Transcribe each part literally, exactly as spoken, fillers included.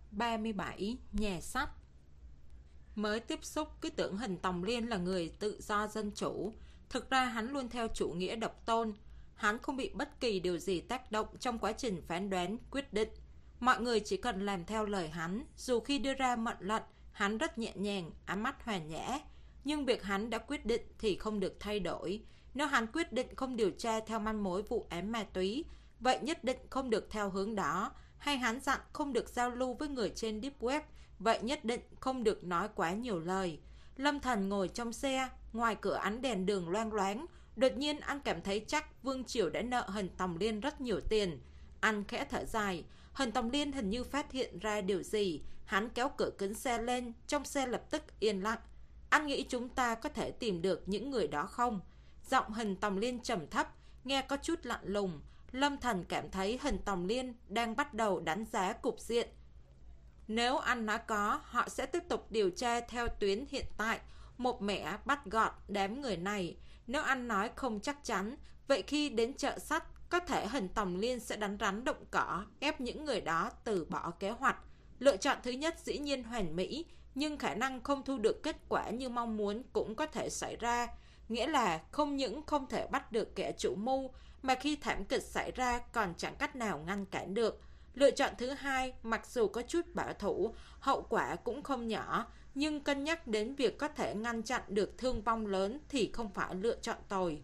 ba mươi bảy. Nhà sách. Mới tiếp xúc cứ tưởng Hình Tòng Liên là người tự do dân chủ. Thực ra hắn luôn theo chủ nghĩa độc tôn. Hắn không bị bất kỳ điều gì tác động trong quá trình phán đoán, quyết định. Mọi người chỉ cần làm theo lời hắn. Dù khi đưa ra mệnh lệnh, hắn rất nhẹ nhàng, ám mắt hoàn nhã. Nhưng việc hắn đã quyết định thì không được thay đổi. Nếu hắn quyết định không điều tra theo manh mối vụ án ma túy, vậy nhất định không được theo hướng đó. Hay hắn dặn không được giao lưu với người trên Deep Web, vậy nhất định không được nói quá nhiều lời. Lâm Thần ngồi trong xe, ngoài cửa ánh đèn đường loang loáng. Đột nhiên anh cảm thấy chắc Vương Triều đã nợ Hình Tòng Liên rất nhiều tiền. Anh khẽ thở dài. Hình Tòng Liên hình như phát hiện ra điều gì. Hắn kéo cửa kính xe lên, trong xe lập tức yên lặng. Anh nghĩ chúng ta có thể tìm được những người đó không? Giọng Hình Tòng Liên trầm thấp, nghe có chút lạnh lùng. Lâm Thần cảm thấy Hình Tòng Liên đang bắt đầu đánh giá cục diện. Nếu anh nói có, họ sẽ tiếp tục điều tra theo tuyến hiện tại, một mẻ bắt gọn đám người này. Nếu anh nói không chắc chắn, vậy khi đến chợ sắt, có thể Hình Tòng Liên sẽ đánh rắn động cỏ, ép những người đó từ bỏ kế hoạch. Lựa chọn thứ nhất dĩ nhiên hoàn mỹ, nhưng khả năng không thu được kết quả như mong muốn cũng có thể xảy ra. Nghĩa là không những không thể bắt được kẻ chủ mưu, mà khi thảm kịch xảy ra còn chẳng cách nào ngăn cản được. Lựa chọn thứ hai, mặc dù có chút bảo thủ, hậu quả cũng không nhỏ, nhưng cân nhắc đến việc có thể ngăn chặn được thương vong lớn thì không phải lựa chọn tồi.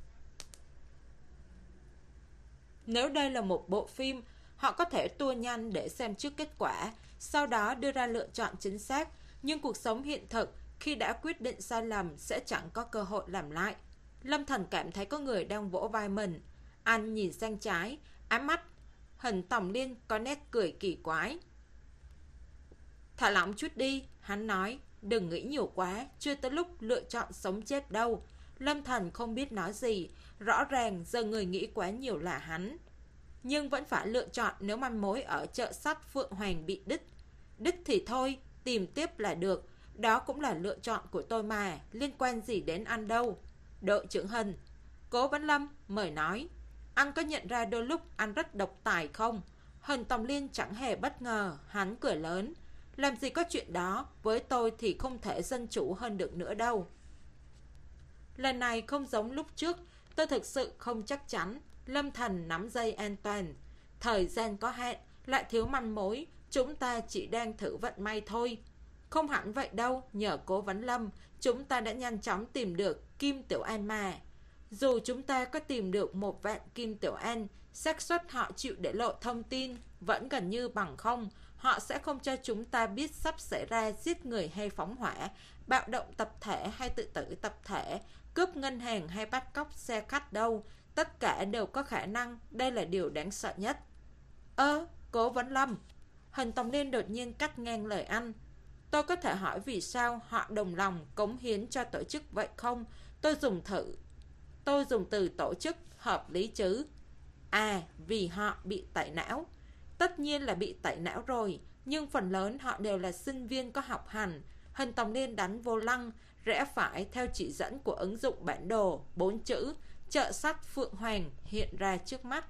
Nếu đây là một bộ phim, họ có thể tua nhanh để xem trước kết quả, sau đó đưa ra lựa chọn chính xác, nhưng cuộc sống hiện thực, khi đã quyết định sai lầm sẽ chẳng có cơ hội làm lại. Lâm Thần cảm thấy có người đang vỗ vai mình. Anh nhìn sang trái, ám mắt Hình Tòng Liên có nét cười kỳ quái. Thả lỏng chút đi, hắn nói. Đừng nghĩ nhiều quá, chưa tới lúc lựa chọn sống chết đâu. Lâm Thần không biết nói gì. Rõ ràng giờ người nghĩ quá nhiều là hắn. Nhưng vẫn phải lựa chọn nếu manh mối ở chợ sắt Phượng Hoàng bị đứt. Đứt thì thôi, tìm tiếp là được. Đó cũng là lựa chọn của tôi mà, liên quan gì đến anh đâu. Đội trưởng Hình. Cố Vấn Lâm mời nói. Anh có nhận ra đôi lúc anh rất độc tài không? Hình Tòng Liên chẳng hề bất ngờ, hắn cười lớn. Làm gì có chuyện đó, với tôi thì không thể dân chủ hơn được nữa đâu. Lần này không giống lúc trước, tôi thực sự không chắc chắn. Lâm Thần nắm dây an toàn. Thời gian có hạn, lại thiếu manh mối, chúng ta chỉ đang thử vận may thôi. Không hẳn vậy đâu, nhờ Cố Vấn Lâm, chúng ta đã nhanh chóng tìm được Kim Tiểu An mà. Dù chúng ta có tìm được một vạn Kim Tiểu An, xác suất họ chịu để lộ thông tin vẫn gần như bằng không. Họ sẽ không cho chúng ta biết sắp xảy ra giết người hay phóng hỏa, bạo động tập thể hay tự tử tập thể, cướp ngân hàng hay bắt cóc xe khách đâu. Tất cả đều có khả năng, đây là điều đáng sợ nhất. Ơ, Cố Vấn Lâm. Hình Tòng Liên đột nhiên cắt ngang lời anh. Tôi có thể hỏi vì sao họ đồng lòng cống hiến cho tổ chức vậy không? Tôi dùng thử Tôi dùng từ tổ chức hợp lý chứ. À, vì họ bị tẩy não. Tất nhiên là bị tẩy não rồi, nhưng phần lớn họ đều là sinh viên có học hành. Hình Tòng Liên đánh vô lăng, rẽ phải theo chỉ dẫn của ứng dụng bản đồ. Bốn chữ chợ sắt Phượng Hoàng hiện ra trước mắt.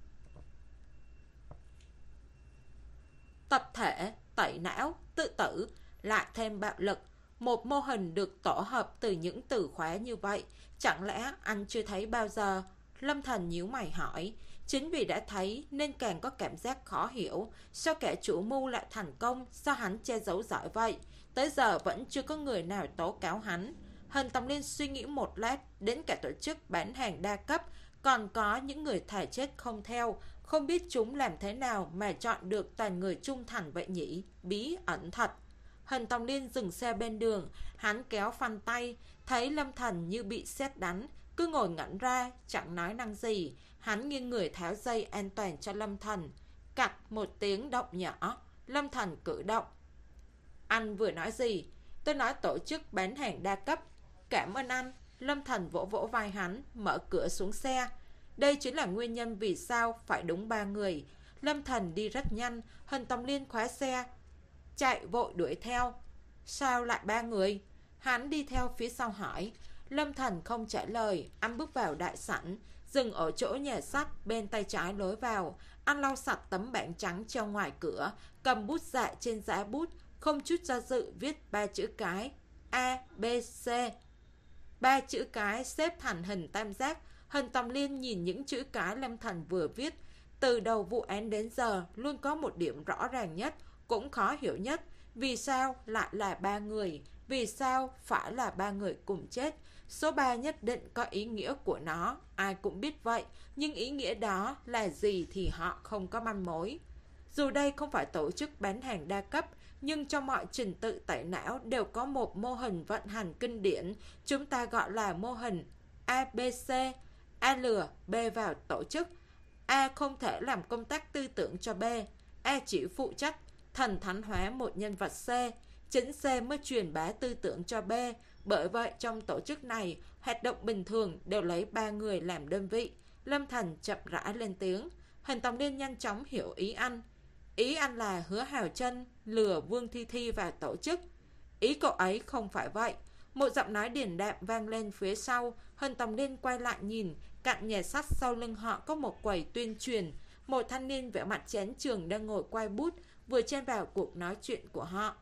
Tập thể, tẩy não, tự tử, lại thêm bạo lực. Một mô hình được tổ hợp từ những từ khóa như vậy, chẳng lẽ anh chưa thấy bao giờ? Lâm Thần nhíu mày hỏi. Chính vì đã thấy nên càng có cảm giác khó hiểu. Sao kẻ chủ mưu lại thành công? Sao hắn che giấu giỏi vậy? Tới giờ vẫn chưa có người nào tố cáo hắn. Hình Tòng Liên suy nghĩ một lát. Đến cả tổ chức bán hàng đa cấp, còn có những người thà chết không theo. Không biết chúng làm thế nào mà chọn được toàn người trung thành vậy nhỉ? Bí ẩn thật. Hình Tòng Liên dừng xe bên đường, hắn kéo phanh tay, thấy Lâm Thần như bị sét đánh, cứ ngồi ngẩn ra, chẳng nói năng gì. Hắn nghiêng người tháo dây an toàn cho Lâm Thần. Cạch một tiếng động nhỏ, Lâm Thần cử động. Anh vừa nói gì? Tôi nói tổ chức bán hàng đa cấp. Cảm ơn anh. Lâm Thần vỗ vỗ vai hắn, mở cửa xuống xe. Đây chính là nguyên nhân vì sao phải đúng ba người. Lâm Thần đi rất nhanh, Hình Tòng Liên khóa xe, chạy vội đuổi theo. Sao lại ba người? Hắn đi theo phía sau hỏi. Lâm Thần không trả lời. Anh bước vào đại sảnh, dừng ở chỗ nhà sắt bên tay trái lối vào. Anh lau sạch tấm bảng trắng treo ngoài cửa, cầm bút dạ trên giá bút, không chút do dự viết ba chữ cái A, B, C. Ba chữ cái xếp thành hình tam giác. Hân Tầm Liên nhìn những chữ cái Lâm Thành vừa viết. Từ đầu vụ án đến giờ luôn có một điểm rõ ràng nhất, cũng khó hiểu nhất. Vì sao lại là ba người? Vì sao phải là ba người cùng chết? Số ba nhất định có ý nghĩa của nó, ai cũng biết vậy, nhưng ý nghĩa đó là gì thì họ không có manh mối. Dù đây không phải tổ chức bán hàng đa cấp, nhưng trong mọi trình tự tẩy não đều có một mô hình vận hành kinh điển, chúng ta gọi là mô hình A B C. A lừa B vào tổ chức. A không thể làm công tác tư tưởng cho B. A chỉ phụ trách thần thánh hóa một nhân vật C. Chính C mới truyền bá tư tưởng cho B. Bởi vậy trong tổ chức này, hoạt động bình thường đều lấy ba người làm đơn vị. Lâm Thành chậm rãi lên tiếng. Hân Tầm Liên nhanh chóng hiểu ý anh. Ý anh là Hứa Hào Trân lừa Vương Thi Thi vào tổ chức. Ý cậu ấy không phải vậy. Một giọng nói điềm đạm vang lên phía sau. Hân Tầm Liên quay lại nhìn. Cạnh nhà sắt sau lưng họ có một quầy tuyên truyền. Một thanh niên vẻ mặt chén chường đang ngồi quay bút, vừa chen vào cuộc nói chuyện của họ.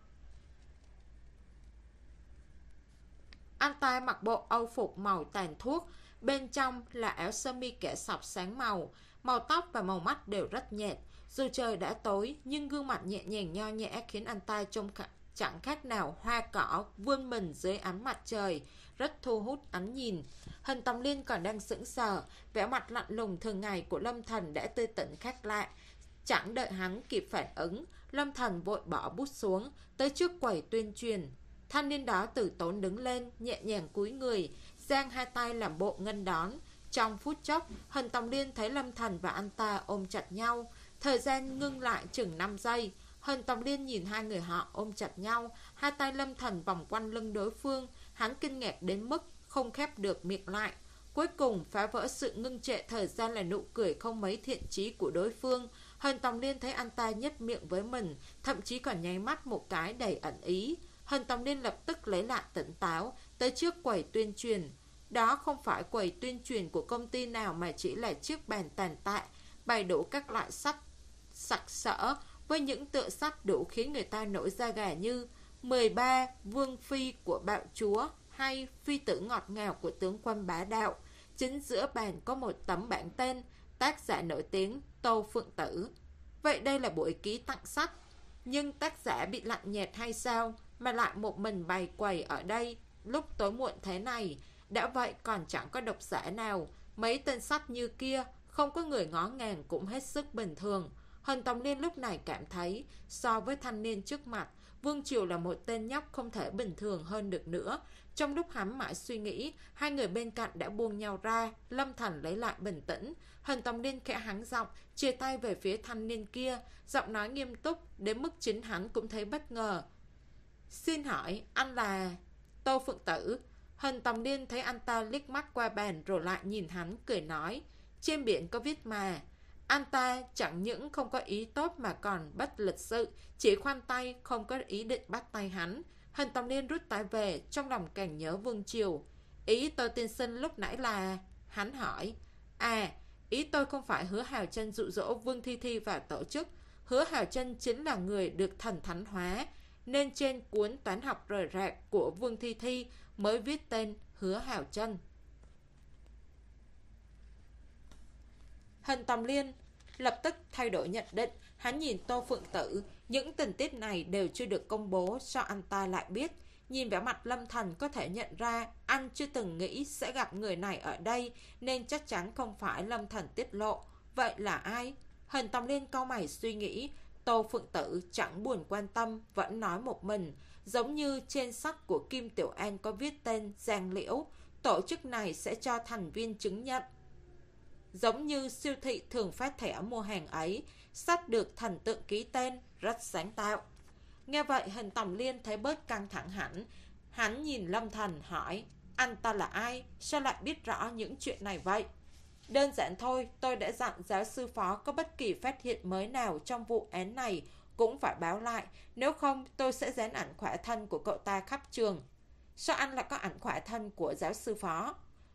Anh ta mặc bộ âu phục màu tàn thuốc, bên trong là áo sơ mi kẻ sọc sáng màu. Màu tóc và màu mắt đều rất nhạt. Dù trời đã tối, nhưng gương mặt nhẹ nhàng nho nhã khiến anh ta trông chẳng khác nào hoa cỏ vươn mình dưới ánh mặt trời, rất thu hút ánh nhìn. Hân Tầm Liên còn đang sững sờ, vẻ mặt lạnh lùng thường ngày của Lâm Thành đã tươi tỉnh khác lạ. Chẳng đợi hắn kịp phản ứng, Lâm Thành vội bỏ bút xuống, tới trước quầy tuyên truyền. Thanh niên đó từ tốn đứng lên, nhẹ nhàng cúi người, giang hai tay làm bộ nghênh đón. Trong phút chốc, Hân Tầm Liên thấy Lâm Thành và anh ta ôm chặt nhau. Thời gian ngưng lại chừng năm giây. Hân Tầm Liên nhìn hai người họ ôm chặt nhau, hai tay Lâm Thành vòng quanh lưng đối phương. Hắn kinh ngạc đến mức không khép được miệng lại. Cuối cùng phá vỡ sự ngưng trệ thời gian là nụ cười không mấy thiện chí của đối phương. Hân Tầm Liên thấy anh ta nhếch miệng với mình, thậm chí còn nháy mắt một cái đầy ẩn ý. Hân Tầm Liên lập tức lấy lại tỉnh táo, tới trước quầy tuyên truyền. Đó không phải quầy tuyên truyền của công ty nào mà chỉ là chiếc bàn tàn tạ, bày đủ các loại sách sặc sỡ, với những tựa sách đủ khiến người ta nổi da gà như mười ba Vương Phi của Bạo Chúa hay Phi tử ngọt ngào của tướng quân bá đạo. Chính giữa bàn có một tấm bảng tên, tác giả nổi tiếng Tô Phượng Tử. Vậy đây là buổi ký tặng sách. Nhưng tác giả bị lạnh nhạt hay sao mà lại một mình bày quầy ở đây lúc tối muộn thế này? Đã vậy còn chẳng có độc giả nào. Mấy tên sách như kia, không có người ngó ngàng cũng hết sức bình thường. Hân Tầm Liên lúc này cảm thấy, so với thanh niên trước mặt, Vương Triều là một tên nhóc không thể bình thường hơn được nữa. Trong lúc hắn mãi suy nghĩ, hai người bên cạnh đã buông nhau ra. Lâm Thành lấy lại bình tĩnh. Hân Tầm Liên khẽ hắng giọng, chia tay về phía thanh niên kia, giọng nói nghiêm túc đến mức chính hắn cũng thấy bất ngờ. Xin hỏi, anh là Tô Phượng Tử? Hân Tầm Liên thấy anh ta liếc mắt qua bàn rồi lại nhìn hắn, cười nói, trên biển có viết mà. Anh ta chẳng những không có ý tốt mà còn bất lịch sự, chỉ khoanh tay, không có ý định bắt tay hắn. Hân Tầm Liên rút tay về, trong lòng càng nhớ Vương Triều. Ý tôi tiên sinh lúc nãy là... Hắn hỏi. À, ý tôi không phải Hứa Hào Trân dụ dỗ Vương Thi Thi vào tổ chức. Hứa Hào Trân chính là người được thần thánh hóa, nên trên cuốn toán học rời rạc của Vương Thi Thi mới viết tên Hứa Hào Trân. Hân Tầm Liên lập tức thay đổi nhận định. Hắn nhìn Tô Phượng Tử, những tình tiết này đều chưa được công bố, sao anh ta lại biết? Nhìn vẻ mặt Lâm Thành có thể nhận ra anh chưa từng nghĩ sẽ gặp người này ở đây, nên chắc chắn không phải Lâm Thành tiết lộ. Vậy là ai? Hân Tầm Liên cau mày suy nghĩ. Tô Phượng Tử chẳng buồn quan tâm, vẫn nói một mình. Giống như trên sách của Kim Tiểu An có viết tên Giang Liễu, tổ chức này sẽ cho thành viên chứng nhận. Giống như siêu thị thường phát thẻ mua hàng ấy, sách được thần tượng ký tên, rất sáng tạo. Nghe vậy Hân Tầm Liên thấy bớt căng thẳng hẳn. Hắn nhìn Lâm Thành hỏi, anh ta là ai? Sao lại biết rõ những chuyện này vậy? Đơn giản thôi, tôi đã dặn giáo sư phó có bất kỳ phát hiện mới nào trong vụ án này cũng phải báo lại, nếu không tôi sẽ dán ảnh khỏa thân của cậu ta khắp trường. Sao anh lại có ảnh khỏa thân của giáo sư phó?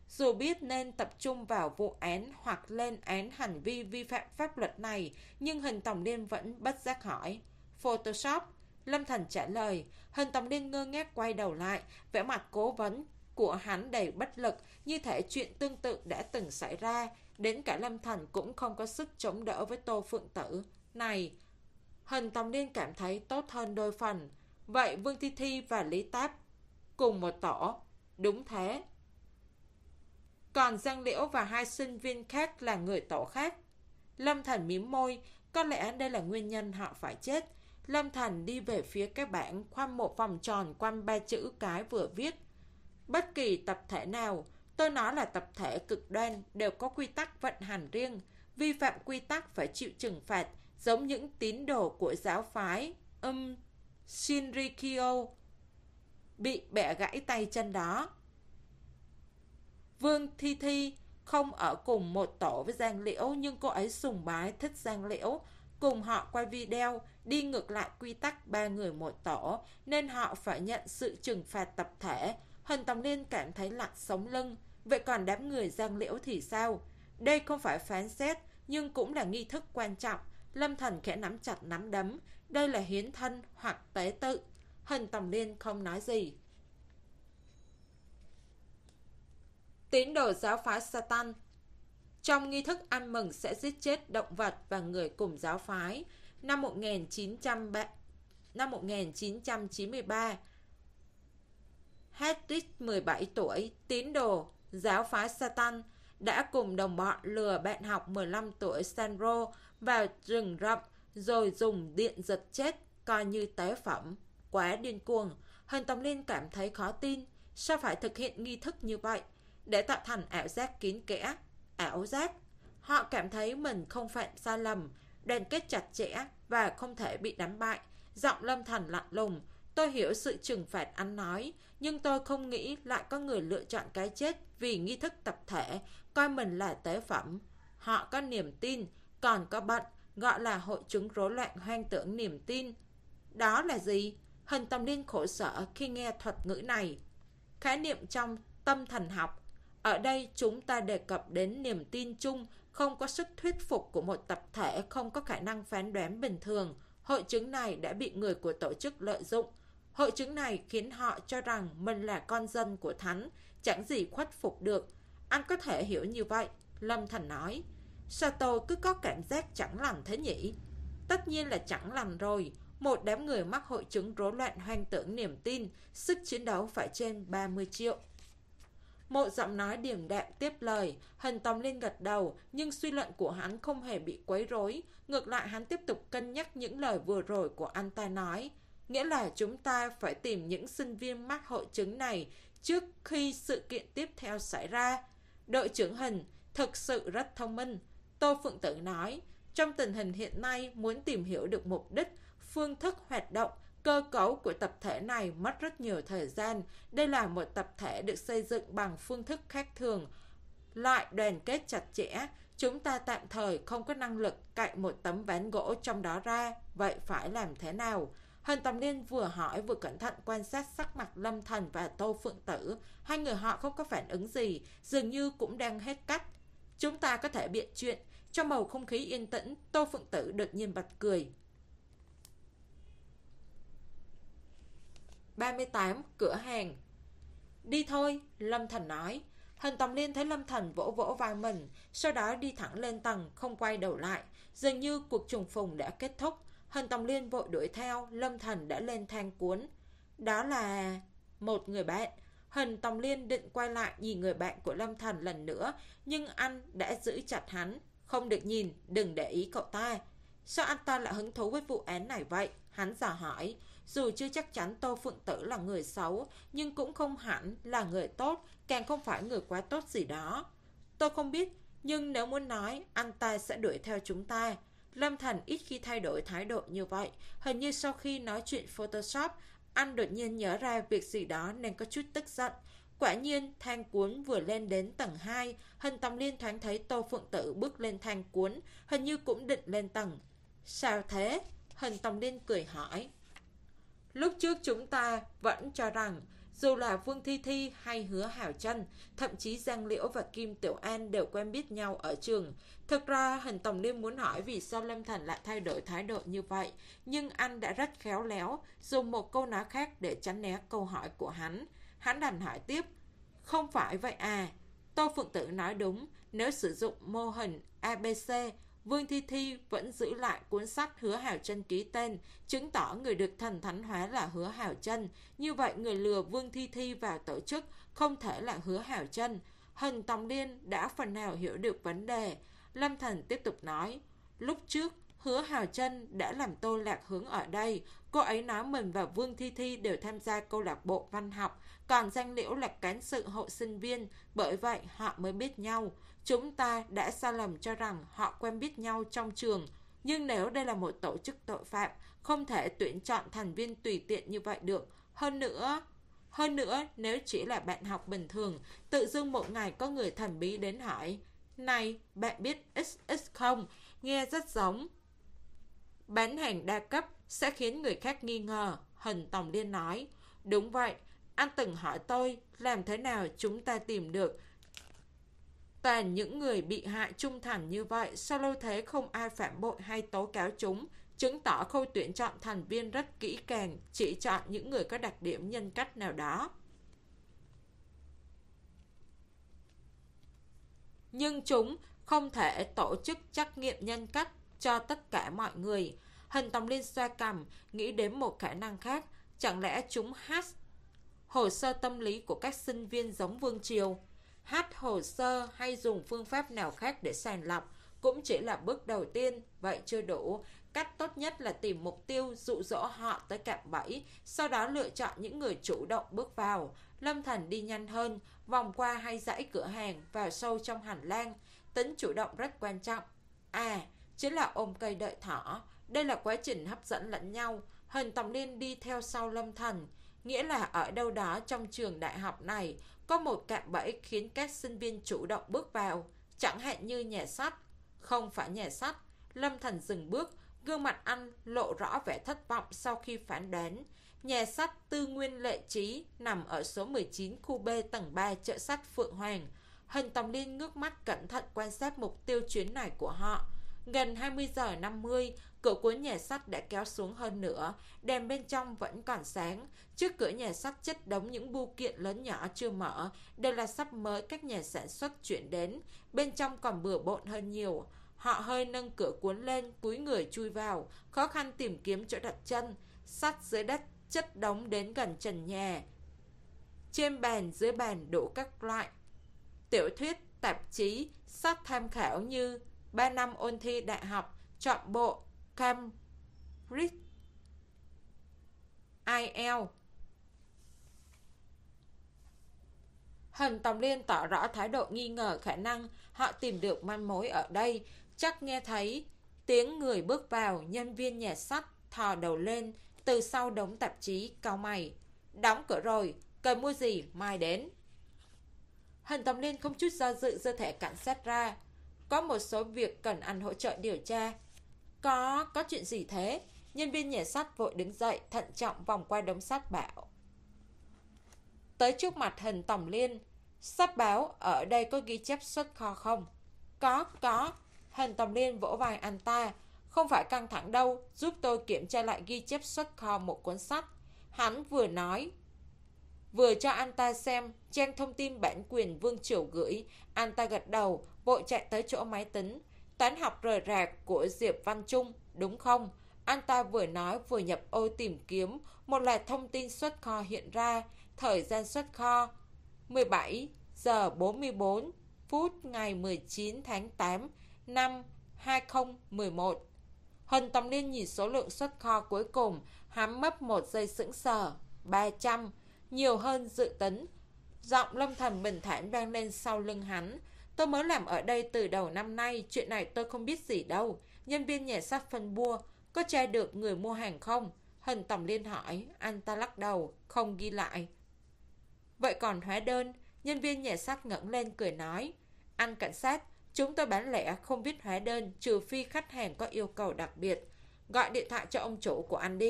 Dù biết nên tập trung vào vụ án hoặc lên án hành vi vi phạm pháp luật này, nhưng Huỳnh Tòng Liên vẫn bất giác hỏi. Photoshop? Lâm Thành trả lời. Huỳnh Tòng Liên ngơ ngác quay đầu lại, vẻ mặt cố vấn của hắn đầy bất lực, như thể chuyện tương tự đã từng xảy ra. Đến cả Lâm Thành cũng không có sức chống đỡ với Tô Phượng Tử. Này, Huỳnh Tòng Liên cảm thấy tốt hơn đôi phần. Vậy Vương Thi Thi và Lý Táp cùng một tổ? Đúng thế. Còn Giang Liễu và hai sinh viên khác là người tổ khác. Lâm Thành mím môi, có lẽ đây là nguyên nhân họ phải chết. Lâm Thành đi về phía cái bảng, khoanh một vòng tròn quanh ba chữ cái vừa viết. Bất kỳ tập thể nào, tôi nói là tập thể cực đoan, đều có quy tắc vận hành riêng. Vi phạm quy tắc phải chịu trừng phạt, giống những tín đồ của giáo phái um, Shinrikyo bị bẻ gãy tay chân đó. Vương Thi Thi không ở cùng một tổ với Giang Liễu, nhưng cô ấy sùng bái thích Giang Liễu. Cùng họ quay video, đi ngược lại quy tắc ba người một tổ, nên họ phải nhận sự trừng phạt tập thể. Huỳnh Tòng Liên cảm thấy lạnh sống lưng. Vậy còn đám người Giang Liễu thì sao? Đây không phải phán xét, nhưng cũng là nghi thức quan trọng. Lâm Thành khẽ nắm chặt nắm đấm. Đây là hiến thân hoặc tế tự. Huỳnh Tòng Liên không nói gì. Tín đồ giáo phái Satan. Trong nghi thức ăn mừng sẽ giết chết động vật và người cùng giáo phái. Năm một nghìn chín trăm chín mươi ba, Hedrick mười bảy tuổi, tín đồ giáo phái Satan, đã cùng đồng bọn lừa bạn học mười lăm tuổi Sandro vào rừng rậm rồi dùng điện giật chết, coi như tế phẩm. Quá điên cuồng. Huỳnh Tòng Liên cảm thấy khó tin. Sao phải thực hiện nghi thức như vậy? Để tạo thành ảo giác kín kẽ. Ảo giác. Họ cảm thấy mình không phạm sai lầm, đoàn kết chặt chẽ và không thể bị đánh bại. Giọng Lâm Thành lạnh lùng. Tôi hiểu sự trừng phạt ăn nói, nhưng tôi không nghĩ lại có người lựa chọn cái chết vì nghi thức tập thể, coi mình là tế phẩm. Họ có niềm tin, còn có bận, gọi là hội chứng rối loạn hoang tưởng niềm tin. Đó là gì? Huỳnh Tòng Liên khổ sở khi nghe thuật ngữ này. Khái niệm trong tâm thần học. Ở đây chúng ta đề cập đến niềm tin chung, không có sức thuyết phục của một tập thể, không có khả năng phán đoán bình thường. Hội chứng này đã bị người của tổ chức lợi dụng. Hội chứng này khiến họ cho rằng mình là con dân của Thánh, chẳng gì khuất phục được. Anh có thể hiểu như vậy, Lâm Thành nói. Sao tôi cứ có cảm giác chẳng lành thế nhỉ? Tất nhiên là chẳng lành rồi. Một đám người mắc hội chứng rối loạn hoang tưởng niềm tin, sức chiến đấu phải trên ba mươi triệu. Một giọng nói điềm đạm tiếp lời. Huỳnh Tòng Liên gật đầu, nhưng suy luận của hắn không hề bị quấy rối. Ngược lại, hắn tiếp tục cân nhắc những lời vừa rồi của anh ta nói. Nghĩa là chúng ta phải tìm những sinh viên mắc hội chứng này trước khi sự kiện tiếp theo xảy ra. Đội trưởng Huỳnh thực sự rất thông minh. Tô Phượng Tử nói, trong tình hình hiện nay, muốn tìm hiểu được mục đích, phương thức hoạt động, cơ cấu của tập thể này mất rất nhiều thời gian. Đây là một tập thể được xây dựng bằng phương thức khác thường, lại đoàn kết chặt chẽ. Chúng ta tạm thời không có năng lực cạy một tấm ván gỗ trong đó ra. Vậy phải làm thế nào? Huỳnh Tòng Liên vừa hỏi vừa cẩn thận quan sát sắc mặt Lâm Thành và Tô Phượng Tử. Hai người họ không có phản ứng gì, dường như cũng đang hết cách. Chúng ta có thể biện chuyện. Trong bầu không khí yên tĩnh, Tô Phượng Tử đột nhiên bật cười. ba mươi tám. Cửa hàng. Đi thôi, Lâm Thành nói. Huỳnh Tòng Liên thấy Lâm Thành vỗ vỗ vai mình, sau đó đi thẳng lên tầng, không quay đầu lại. Dường như cuộc trùng phùng đã kết thúc. Huỳnh Tòng Liên vội đuổi theo. Lâm Thành đã lên thang cuốn. Đó là một người bạn. Huỳnh Tòng Liên định quay lại nhìn người bạn của Lâm Thành lần nữa, nhưng anh đã giữ chặt hắn. Không được nhìn, đừng để ý cậu ta. Sao anh ta lại hứng thú với vụ án này vậy? Hắn dò hỏi. Dù chưa chắc chắn Tô Phượng Tử là người xấu, nhưng cũng không hẳn là người tốt, càng không phải người quá tốt gì đó. Tôi không biết, nhưng nếu muốn nói, anh ta sẽ đuổi theo chúng ta. Lâm Thành ít khi thay đổi thái độ như vậy. Hình như sau khi nói chuyện Photoshop, anh đột nhiên nhớ ra việc gì đó nên có chút tức giận. Quả nhiên, thang cuốn vừa lên đến tầng hai, Huỳnh Tòng Liên thoáng thấy Tô Phượng Tử bước lên thang cuốn, hình như cũng định lên tầng. Sao thế? Huỳnh Tòng Liên cười hỏi. Lúc trước chúng ta vẫn cho rằng Dù là Vương Thi Thi hay Hứa Hảo Trân, thậm chí Giang Liễu và Kim Tiểu An đều quen biết nhau ở trường. Thực ra Hình Tòng Liên muốn hỏi vì sao Lâm Thành lại thay đổi thái độ như vậy, nhưng anh đã rất khéo léo, dùng một câu nói khác để tránh né câu hỏi của hắn. Hắn đành hỏi tiếp, không phải vậy à? Tô Phượng Tử nói đúng, nếu sử dụng mô hình a bê xê, Vương Thi Thi vẫn giữ lại cuốn sách Hứa Hảo Trân ký tên, chứng tỏ người được thần thánh hóa là Hứa Hảo Trân. Như vậy người lừa Vương Thi Thi vào tổ chức không thể là Hứa Hảo Trân. Hình Tòng Liên đã phần nào hiểu được vấn đề. Lâm Thành tiếp tục nói, lúc trước Hứa Hảo Trân đã làm tôi lạc hướng ở đây. Cô ấy nói mình và Vương Thi Thi đều tham gia câu lạc bộ văn học, còn Giang Liễu là cán sự hội sinh viên, bởi vậy họ mới biết nhau. Chúng ta đã sai lầm cho rằng họ quen biết nhau trong trường, nhưng nếu đây là một tổ chức tội phạm, không thể tuyển chọn thành viên tùy tiện như vậy được. Hơn nữa, hơn nữa nếu chỉ là bạn học bình thường, tự dưng một ngày có người thần bí đến hỏi, này, bạn biết ích ích không? Nghe rất giống bán hàng đa cấp sẽ khiến người khác nghi ngờ. Hình Tòng Liên nói, đúng vậy, anh từng hỏi tôi làm thế nào chúng ta tìm được toàn những người bị hại trung thành như vậy, sao lâu thế không ai phản bội hay tố cáo chúng, chứng tỏ khâu tuyển chọn thành viên rất kỹ càng, chỉ chọn những người có đặc điểm nhân cách nào đó. Nhưng chúng không thể tổ chức trắc nghiệm nhân cách cho tất cả mọi người. Hình Tòng Liên xoa cằm, nghĩ đến một khả năng khác, chẳng lẽ chúng hack hồ sơ tâm lý của các sinh viên giống Vương Triều? Hack hồ sơ hay dùng phương pháp nào khác để sàng lọc cũng chỉ là bước đầu tiên, vậy chưa đủ. Cách tốt nhất là tìm mục tiêu, dụ dỗ họ tới cạm bẫy, sau đó lựa chọn những người chủ động bước vào. Lâm Thành đi nhanh hơn, vòng qua hai dãy cửa hàng, vào sâu trong hành lang. Tính chủ động rất quan trọng. À, chính là ôm cây đợi thỏ. Đây là quá trình hấp dẫn lẫn nhau. Hình Tòng Liên đi theo sau Lâm Thành, nghĩa là ở đâu đó trong trường đại học này có một cạm bẫy khiến các sinh viên chủ động bước vào, chẳng hạn như nhà sách. Không phải nhà sách. Lâm Thành dừng bước, gương mặt anh lộ rõ vẻ thất vọng sau khi phán đoán. Nhà sách Tư Nguyên Lệ Trí nằm ở số mười chín khu B tầng ba chợ sách Phượng Hoàng. Hình Tòng Liên ngước mắt cẩn thận quan sát mục tiêu chuyến này của họ. Gần hai mươi giờ năm mươi, cửa cuốn nhà sách đã kéo xuống hơn nữa, đèn bên trong vẫn còn sáng. Trước cửa nhà sách chất đống những bưu kiện lớn nhỏ chưa mở, đều là sách mới các nhà sản xuất chuyển đến. Bên trong còn bừa bộn hơn nhiều. Họ hơi nâng cửa cuốn lên, cúi người chui vào, khó khăn tìm kiếm chỗ đặt chân. Sách dưới đất chất đống đến gần trần nhà. Trên bàn, dưới bàn đủ các loại tiểu thuyết, tạp chí, sách tham khảo như ba năm ôn thi đại học, chọn bộ Cambridge, ai eo. Hình Tòng Liên tỏ rõ thái độ nghi ngờ khả năng họ tìm được manh mối ở đây. Chắc nghe thấy tiếng người bước vào, nhân viên nhà sách thò đầu lên từ sau đống tạp chí, cau mày. Đóng cửa rồi, cần mua gì mai đến. Hình Tòng Liên không chút do dự giơ thẻ cảnh sát ra. Có một số việc cần anh hỗ trợ điều tra. Có, có chuyện gì thế? Nhân viên nhà sách vội đứng dậy, thận trọng vòng qua đống sách bảo. Tới trước mặt Hình Tòng Liên, sách báo ở đây có ghi chép xuất kho không? Có, có. Hình Tòng Liên vỗ vai anh ta. Không phải căng thẳng đâu, giúp tôi kiểm tra lại ghi chép xuất kho một cuốn sách. Hắn vừa nói, vừa cho anh ta xem trang thông tin bản quyền Vương Triều gửi. Anh ta gật đầu, vội chạy tới chỗ máy tính. Toán học rời rạc của Diệp Văn Trung, đúng không? Anh ta vừa nói vừa nhập ô tìm kiếm. Một loạt thông tin xuất kho hiện ra. Thời gian xuất kho mười bảy giờ bốn mươi bốn phút ngày mười chín tháng tám năm hai không một một. Hình Tòng Liên nhìn số lượng xuất kho cuối cùng, hắn mất một giây sững sờ. Ba trăm, nhiều hơn dự tính. Giọng Lâm Thành bình thản vang lên sau lưng hắn. Tôi mới làm ở đây từ đầu năm nay, chuyện này tôi không biết gì đâu. Nhân viên nhà sách phân bua, có tra được người mua hàng không? Hình Tòng Liên hỏi. Anh ta lắc đầu, không ghi lại. Vậy còn hóa đơn? Nhân viên nhà sách ngẩng lên cười nói. Anh cảnh sát, chúng tôi bán lẻ không viết hóa đơn, trừ phi khách hàng có yêu cầu đặc biệt. Gọi điện thoại cho ông chủ của anh đi.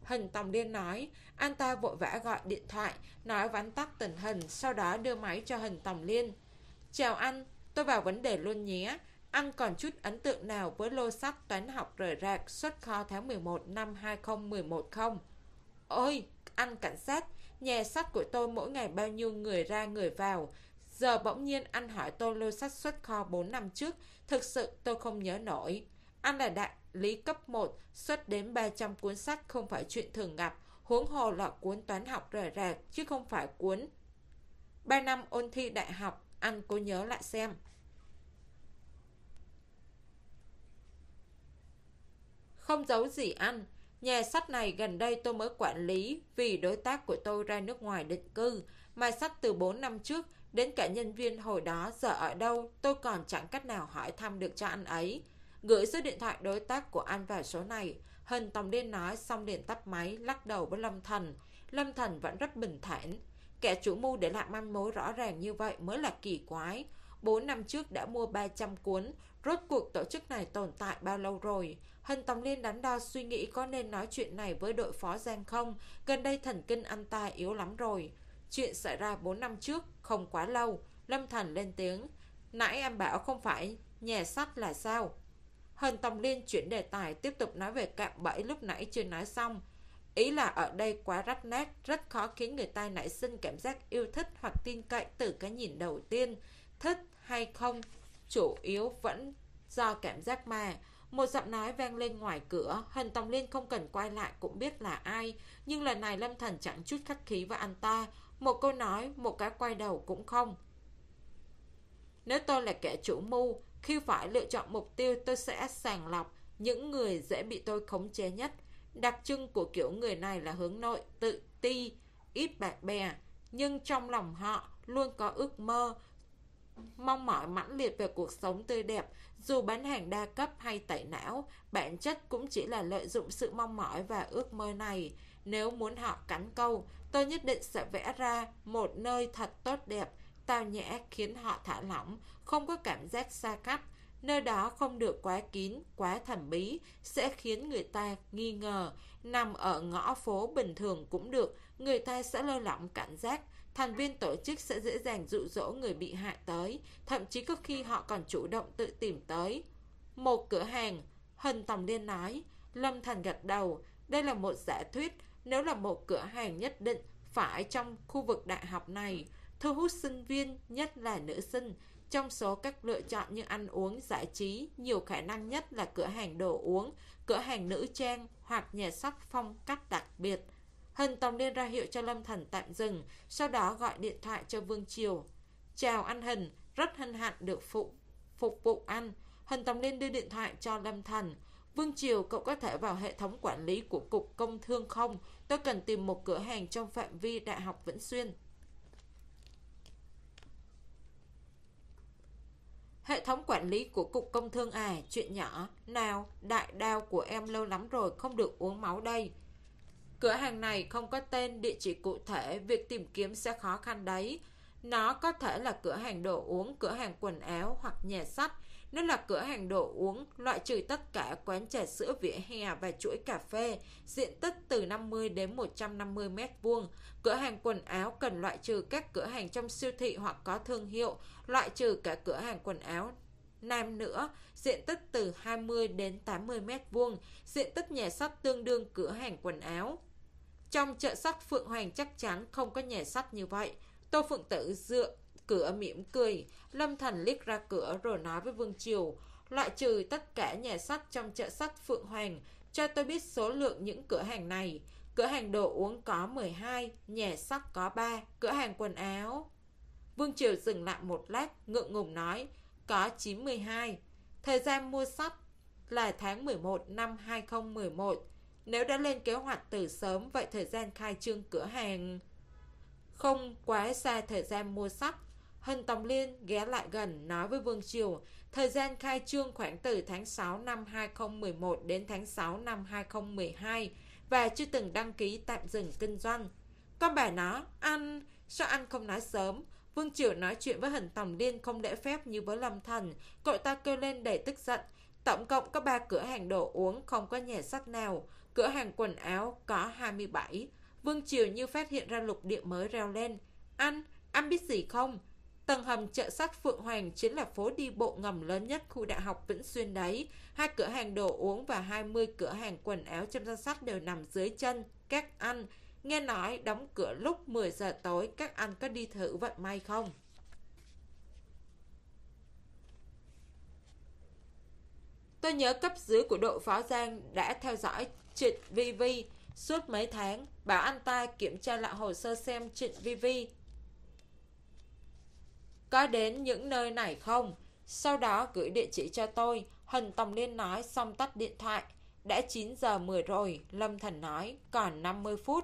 Hình Tòng Liên nói. Anh ta vội vã gọi điện thoại, nói vắn tắt tình hình, sau đó đưa máy cho Hình Tòng Liên. Chào anh, tôi vào vấn đề luôn nhé. Anh còn chút ấn tượng nào với lô sách toán học rời rạc xuất kho tháng mười một năm hai không một một không? Ôi, anh cảnh sát, nhà sách của tôi mỗi ngày bao nhiêu người ra người vào. Giờ bỗng nhiên anh hỏi tôi lô sách xuất kho bốn năm trước, thực sự tôi không nhớ nổi. Anh là đại lý cấp một, xuất đến ba trăm cuốn sách không phải chuyện thường gặp, huống hồ là cuốn toán học rời rạc, chứ không phải cuốn ba năm ôn thi đại học, anh cố nhớ lại xem. Không giấu gì anh, nhà sách này gần đây tôi mới quản lý vì đối tác của tôi ra nước ngoài định cư, mà sách từ bốn năm trước, đến cả nhân viên hồi đó giờ ở đâu tôi còn chẳng cách nào hỏi thăm được cho anh ấy. Gửi số điện thoại đối tác của anh vào số này. Hình Tòng Liên nói xong liền tắt máy, lắc đầu với Lâm Thần. Lâm Thần vẫn rất bình thản. Kẻ chủ mưu để lại manh mối rõ ràng như vậy mới là kỳ quái. Bốn năm trước đã mua ba trăm cuốn, rốt cuộc tổ chức này tồn tại bao lâu rồi? Hình Tòng Liên đắn đo suy nghĩ có nên nói chuyện này với đội phó Giang không. Gần đây thần kinh anh ta yếu lắm rồi. Chuyện xảy ra bốn năm trước, không quá lâu. Lâm Thần lên tiếng. Nãy em bảo không phải nhà sách là sao? Hình Tòng Liên chuyển đề tài, tiếp tục nói về cạm bẫy lúc nãy chưa nói xong. Ý là ở đây quá rách nát, rất khó khiến người ta nảy sinh cảm giác yêu thích hoặc tin cậy từ cái nhìn đầu tiên. Thích hay không, chủ yếu vẫn do cảm giác mà. Một giọng nói vang lên ngoài cửa. Hình Tòng Liên không cần quay lại cũng biết là ai, nhưng lần này Lâm Thần chẳng chút khách khí với anh ta. Một câu nói, một cái quay đầu cũng không. Nếu tôi là kẻ chủ mưu, khi phải lựa chọn mục tiêu, tôi sẽ sàng lọc những người dễ bị tôi khống chế nhất. Đặc trưng của kiểu người này là hướng nội, tự ti, ít bạn bè, nhưng trong lòng họ luôn có ước mơ, mong mỏi mãnh liệt về cuộc sống tươi đẹp. Dù bán hàng đa cấp hay tẩy não, bản chất cũng chỉ là lợi dụng sự mong mỏi và ước mơ này. Nếu muốn họ cắn câu, tôi nhất định sẽ vẽ ra một nơi thật tốt đẹp, tao nhã, khiến họ thả lỏng, không có cảm giác xa cách. Nơi đó không được quá kín, quá thần bí, sẽ khiến người ta nghi ngờ. Nằm ở ngõ phố bình thường cũng được, người ta sẽ lơi lỏng cảnh giác. Thành viên tổ chức sẽ dễ dàng dụ dỗ người bị hại tới, thậm chí có khi họ còn chủ động tự tìm tới. Một cửa hàng, Hình Tòng Liên nói. Lâm Thần gật đầu. Đây là một giả thuyết. Nếu là một cửa hàng nhất định phải trong khu vực đại học này, thu hút sinh viên, nhất là nữ sinh. Trong số các lựa chọn như ăn uống, giải trí, nhiều khả năng nhất là cửa hàng đồ uống, cửa hàng nữ trang hoặc nhà sách phong cách đặc biệt. Hình Tòng Liên ra hiệu cho Lâm Thần tạm dừng, sau đó gọi điện thoại cho Vương Triều. Chào anh Hình, rất hân hạnh được phụ, phục vụ anh. Hình Tòng Liên đưa điện thoại cho Lâm Thần. Vương Triều, cậu có thể vào hệ thống quản lý của Cục Công Thương không? Tôi cần tìm một cửa hàng trong phạm vi Đại học Vĩnh Xuyên. Hệ thống quản lý của Cục Công Thương à? Chuyện nhỏ. Nào, đại đao của em lâu lắm rồi không được uống máu đây. Cửa hàng này không có tên, địa chỉ cụ thể, việc tìm kiếm sẽ khó khăn đấy. Nó có thể là cửa hàng đồ uống, cửa hàng quần áo hoặc nhà sách. Nếu là cửa hàng đồ uống, loại trừ tất cả quán trà sữa vỉa hè và chuỗi cà phê, diện tích từ năm mươi đến một trăm năm mươi mét vuông. Cửa hàng quần áo cần loại trừ các cửa hàng trong siêu thị hoặc có thương hiệu, loại trừ cả cửa hàng quần áo nam nữa, diện tích từ hai mươi đến tám mươi mét vuông. Diện tích nhà sách tương đương cửa hàng quần áo. Trong chợ sách Phượng Hoàng chắc chắn không có nhà sách như vậy. Tô Phượng Tử dựa cửa mỉm cười. Lâm Thần liếc ra cửa rồi nói với Vương Triều. Loại trừ tất cả nhà sách trong chợ sách Phượng Hoàng, cho tôi biết số lượng những cửa hàng này. Cửa hàng đồ uống có mười hai, nhà sách có ba, cửa hàng quần áo. Vương Triều dừng lại một lát, ngượng ngùng nói. Có chín mươi hai. Thời gian mua sách là tháng mười một năm hai không một một. Nếu đã lên kế hoạch từ sớm, vậy thời gian khai trương cửa hàng không quá xa thời gian mua sách. Hình Tòng Liên ghé lại gần nói với Vương Triều. Thời gian khai trương khoảng từ tháng sáu năm hai không một một đến tháng sáu năm hai không một hai, và chưa từng đăng ký tạm dừng kinh doanh. Con bà nó, anh, sao anh không nói sớm? Vương Triều nói chuyện với Hình Tòng Liên không lễ phép như với Lâm Thần. Cậu ta kêu lên đầy tức giận. Tổng cộng có ba cửa hàng đồ uống, không có nhà sách nào. cửa hàng quần áo có hai mươi bảy. Vương Triều như phát hiện ra lục địa mới reo lên. Anh, anh biết gì không? Tầng hầm chợ sắt Phượng Hoàng chính là phố đi bộ ngầm lớn nhất khu đại học Vĩnh Xuyên đấy. Hai cửa hàng đồ uống và hai mươi cửa hàng quần áo trong danh sách đều nằm dưới chân các anh. Nghe nói đóng cửa lúc mười giờ tối, các anh có đi thử vận may không? Tôi nhớ cấp dưới của đội phó Giang đã theo dõi Trịnh Vi Vi suốt mấy tháng, bảo anh ta kiểm tra lại hồ sơ xem Trịnh Vi Vi có đến những nơi này không. Sau đó gửi địa chỉ cho tôi. Hân Tòng Liên nói xong tắt điện thoại. Đã chín giờ mười rồi, Lâm Thần nói, còn năm mươi phút.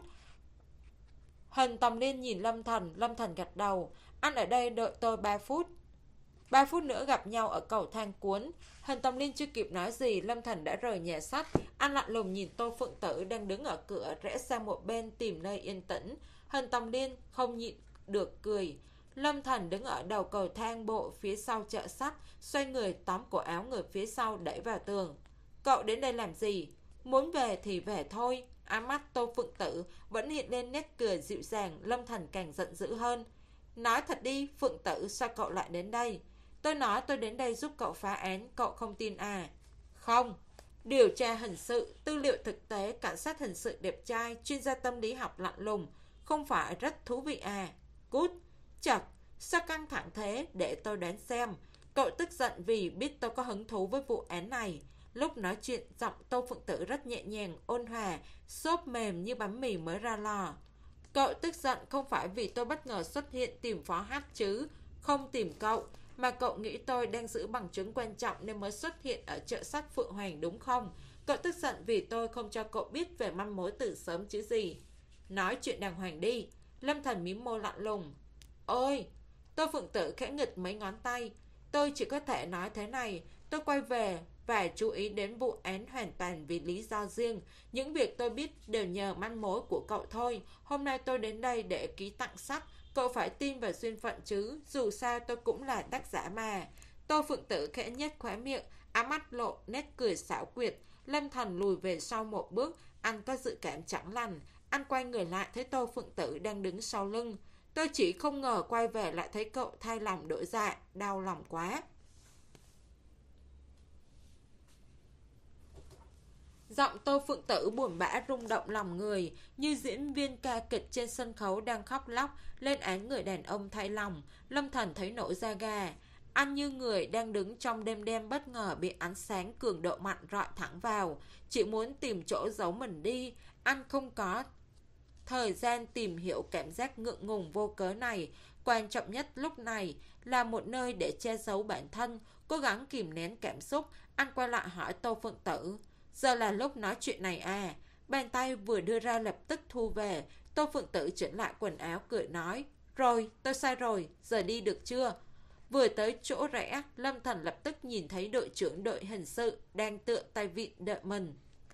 Hân Tòng Liên nhìn Lâm Thần, Lâm Thần gật đầu. Anh ở đây đợi tôi ba phút. ba phút nữa gặp nhau ở cầu thang cuốn. Hân Tòng Liên chưa kịp nói gì, Lâm Thần đã rời nhà sắt. Anh lạnh lùng nhìn Tô Phượng Tử đang đứng ở cửa, rẽ sang một bên tìm nơi yên tĩnh. Hân Tòng Liên không nhịn được cười. Lâm Thần đứng ở đầu cầu thang bộ phía sau chợ sắt, xoay người tóm cổ áo người phía sau đẩy vào tường. Cậu đến đây làm gì? Muốn về thì về thôi. Ánh mắt Tô Phượng Tử vẫn hiện lên nét cười dịu dàng. Lâm Thần càng giận dữ hơn. Nói thật đi, Phượng Tử, sao cậu lại đến đây? Tôi nói tôi đến đây giúp cậu phá án, cậu không tin à? Không. Điều tra hình sự, tư liệu thực tế, cảnh sát hình sự đẹp trai, chuyên gia tâm lý học lạnh lùng, không phải rất thú vị à? Cút. Chật, sao căng thẳng thế? Để tôi đoán xem. Cậu tức giận vì biết tôi có hứng thú với vụ án này. Lúc nói chuyện, giọng Tô Phượng Tử rất nhẹ nhàng, ôn hòa, xốp mềm như bánh mì mới ra lò. Cậu tức giận không phải vì tôi bất ngờ xuất hiện tìm phó hát chứ, không tìm cậu, mà cậu nghĩ tôi đang giữ bằng chứng quan trọng nên mới xuất hiện ở chợ sắt Phượng Hoàng đúng không? Cậu tức giận vì tôi không cho cậu biết về manh mối từ sớm chứ gì. Nói chuyện đàng hoàng đi. Lâm Thần mím môi lạnh lùng. Ôi, Tô Phượng Tử khẽ nghịch mấy ngón tay. Tôi chỉ có thể nói thế này. Tôi quay về và chú ý đến vụ án hoàn toàn vì lý do riêng. Những việc tôi biết đều nhờ manh mối của cậu thôi. Hôm nay tôi đến đây để ký tặng sách. Cậu phải tin vào duyên phận chứ. Dù sao tôi cũng là tác giả mà. Tô Phượng Tử khẽ nhếch khóe miệng, ám mắt lộ nét cười xảo quyệt. Lâm Thần lùi về sau một bước. Anh có dự cảm chẳng lành. Anh quay người lại thấy Tô Phượng Tử đang đứng sau lưng. Tôi chỉ không ngờ quay về lại thấy cậu thay lòng đổi dạ. Đau lòng quá. Giọng Tô Phượng Tử buồn bã rung động lòng người, như diễn viên ca kịch trên sân khấu đang khóc lóc lên án người đàn ông thay lòng. Lâm Thần thấy nổi da gà. Anh như người đang đứng trong đêm đêm bất ngờ bị ánh sáng cường độ mạnh rọi thẳng vào, chỉ muốn tìm chỗ giấu mình đi. Anh không có thời gian tìm hiểu cảm giác ngượng ngùng vô cớ này. Quan trọng nhất lúc này là một nơi để che giấu bản thân. Cố gắng kìm nén cảm xúc, anh quay lại hỏi Tô Phượng Tử. Giờ là lúc nói chuyện này à? Bàn tay vừa đưa ra lập tức thu về. Tô Phượng Tử chỉnh lại quần áo cười nói. Rồi, tôi sai rồi, giờ đi được chưa? Vừa tới chỗ rẽ, Lâm Thần lập tức nhìn thấy đội trưởng đội hình sự đang tựa tay vịn đợi mình.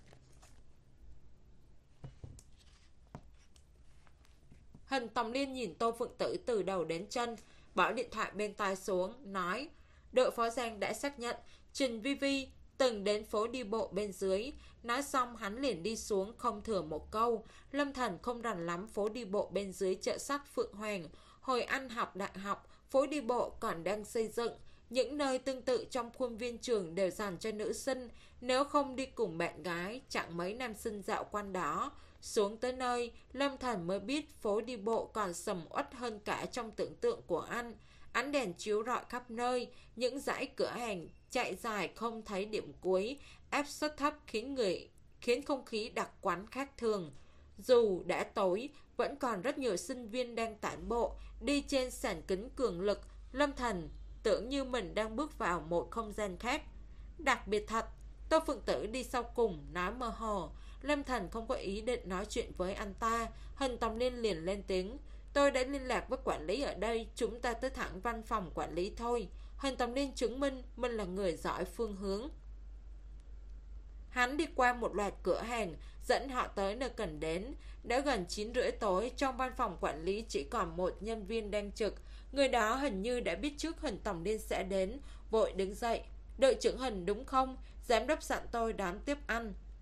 Hân Tòng Liên nhìn Tô Phượng Tử từ đầu đến chân, bỏ điện thoại bên tai xuống, nói. Đội phó Giang đã xác nhận Trình Vi Vi từng đến phố đi bộ bên dưới. Nói xong hắn liền đi xuống, không thừa một câu. Lâm Thần không rành lắm phố đi bộ bên dưới chợ sắt Phượng Hoàng. Hồi anh học đại học, phố đi bộ còn đang xây dựng. Những nơi tương tự trong khuôn viên trường đều dành cho nữ sinh. Nếu không đi cùng bạn gái, chẳng mấy nam sinh dạo quanh đó. Xuống tới nơi, Lâm Thần mới biết phố đi bộ còn sầm uất hơn cả trong tưởng tượng của anh. Ánh đèn chiếu rọi khắp nơi, những dãy cửa hàng chạy dài không thấy điểm cuối, áp suất thấp khiến người khiến không khí đặc quánh khác thường. Dù đã tối, vẫn còn rất nhiều sinh viên đang tản bộ, đi trên sàn kính cường lực. Lâm Thần tưởng như mình đang bước vào một không gian khác. Đặc biệt thật. Tô Phượng Tử đi sau cùng, nói mơ hồ. Lâm Thần không có ý định nói chuyện với anh ta. Hân Tòng Liên liền lên tiếng. Tôi đã liên lạc với quản lý ở đây, chúng ta tới thẳng văn phòng quản lý thôi. Hân Tòng Liên chứng minh mình là người giỏi phương hướng. Hắn đi qua một loạt cửa hàng, dẫn họ tới nơi cần đến. Đã gần chín rưỡi tối, trong văn phòng quản lý chỉ còn một nhân viên đang trực. Người đó hình như đã biết trước Hân Tòng Liên sẽ đến, vội đứng dậy. Đội trưởng Hân đúng không? Giám đốc dặn tôi đón tiếp anh.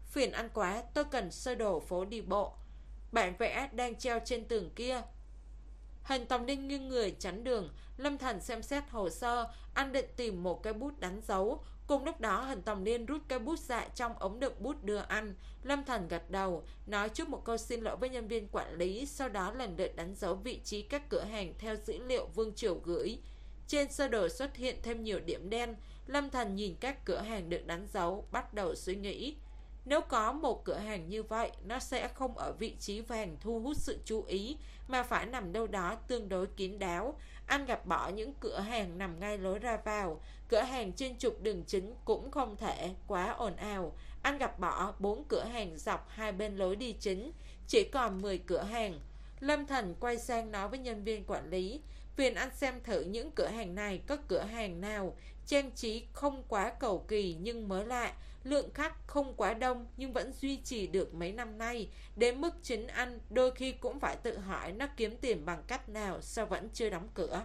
Phiền ăn quá, tôi cần sơ đồ phố đi bộ. Bản vẽ đang treo trên tường kia. Hình Tòng Ninh nghiêng người chắn đường. Lâm Thần xem xét hồ sơ. Anh định tìm một cái bút đánh dấu. Cùng lúc đó Hình Tòng Liên rút cái bút ra trong ống đựng bút đưa anh. Lâm Thần gật đầu, nói trước một câu xin lỗi với nhân viên quản lý. Sau đó lần lượt đánh dấu vị trí các cửa hàng theo dữ liệu Vương Triều gửi. Trên sơ đồ xuất hiện thêm nhiều điểm đen. Lâm Thần nhìn các cửa hàng được đánh dấu, bắt đầu suy nghĩ. Nếu có một cửa hàng như vậy, nó sẽ không ở vị trí vàng thu hút sự chú ý, mà phải nằm đâu đó tương đối kín đáo. Anh gặp bỏ những cửa hàng nằm ngay lối ra vào. Cửa hàng trên trục đường chính cũng không thể quá ồn ào. Anh gặp bỏ bốn cửa hàng dọc hai bên lối đi chính, chỉ còn mười cửa hàng. Lâm Thần quay sang nói với nhân viên quản lý, phiền anh xem thử những cửa hàng này có cửa hàng nào trang trí không quá cầu kỳ nhưng mới lạ, lượng khách không quá đông nhưng vẫn duy trì được mấy năm nay, đến mức chính anh đôi khi cũng phải tự hỏi nó kiếm tiền bằng cách nào sao vẫn chưa đóng cửa.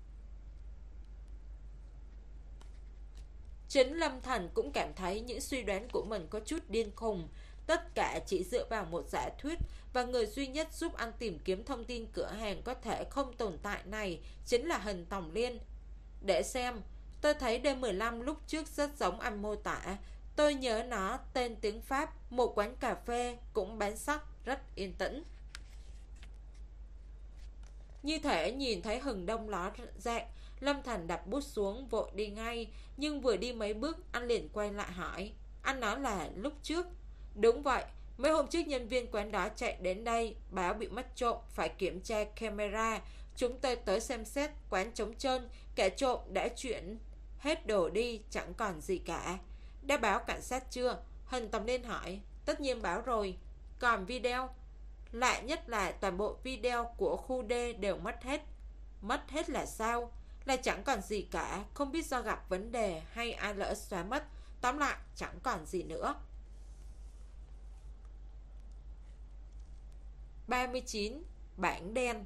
Chính Lâm Thần cũng cảm thấy những suy đoán của mình có chút điên khùng. Tất cả chỉ dựa vào một giả thuyết, và người duy nhất giúp anh tìm kiếm thông tin cửa hàng có thể không tồn tại này chính là Hình Tòng Liên. Để xem, tôi thấy D mười lăm lúc trước rất giống anh mô tả. Tôi nhớ nó tên tiếng Pháp, một quán cà phê cũng bán sách, rất yên tĩnh. Như thể nhìn thấy hừng đông ló dạng, Lâm Thành đặt bút xuống vội đi ngay. Nhưng vừa đi mấy bước anh liền quay lại hỏi, anh nói là lúc trước? Đúng vậy, mấy hôm trước nhân viên quán đó chạy đến đây báo bị mất trộm, phải kiểm tra camera. Chúng tôi tới xem xét, quán trống trơn, kẻ trộm đã chuyển hết đồ đi, chẳng còn gì cả. Đã báo cảnh sát chưa? Hình Tòng Liên hỏi. Tất nhiên báo rồi. Còn video? Lạ nhất là toàn bộ video của khu D đều mất hết. Mất hết là sao? Là chẳng còn gì cả, không biết do gặp vấn đề hay ai lỡ xóa mất. Tóm lại chẳng còn gì nữa. ba mươi chín. Bảng đen.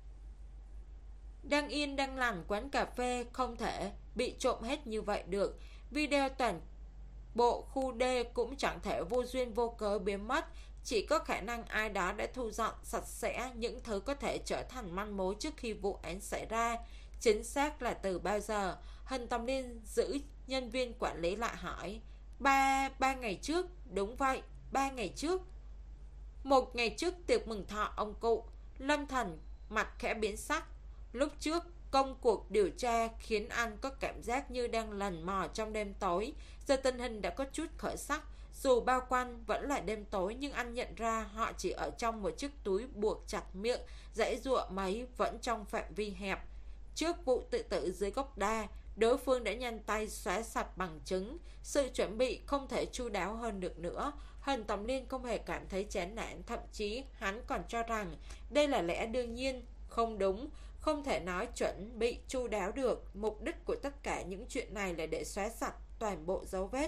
Đang yên đang lành quán cà phê không thể bị trộm hết như vậy được. Video toàn bộ khu D cũng chẳng thể vô duyên vô cớ biến mất. Chỉ có khả năng ai đó đã thu dọn sạch sẽ những thứ có thể trở thành manh mối trước khi vụ án xảy ra. Chính xác là từ bao giờ? Hình Tòng Liên giữ nhân viên quản lý lại hỏi. Ba, ba ngày trước. Đúng vậy, ba ngày trước. Một ngày trước tiệc mừng thọ ông cụ. Lâm Thần mặt khẽ biến sắc. Lúc trước công cuộc điều tra khiến anh có cảm giác như đang lần mò trong đêm tối. Giờ tình hình đã có chút khởi sắc. Dù bao quanh vẫn là đêm tối, nhưng anh nhận ra họ chỉ ở trong một chiếc túi buộc chặt miệng, giãy giụa mấy vẫn trong phạm vi hẹp. Trước vụ tự tử dưới gốc đa, đối phương đã nhanh tay xóa sạch bằng chứng. Sự chuẩn bị không thể chu đáo hơn được nữa. Hình Tòng Liên không hề cảm thấy chán nản, thậm chí hắn còn cho rằng đây là lẽ đương nhiên. Không đúng, không thể nói chuẩn bị chu đáo được. Mục đích của tất cả những chuyện này là để xóa sạch toàn bộ dấu vết.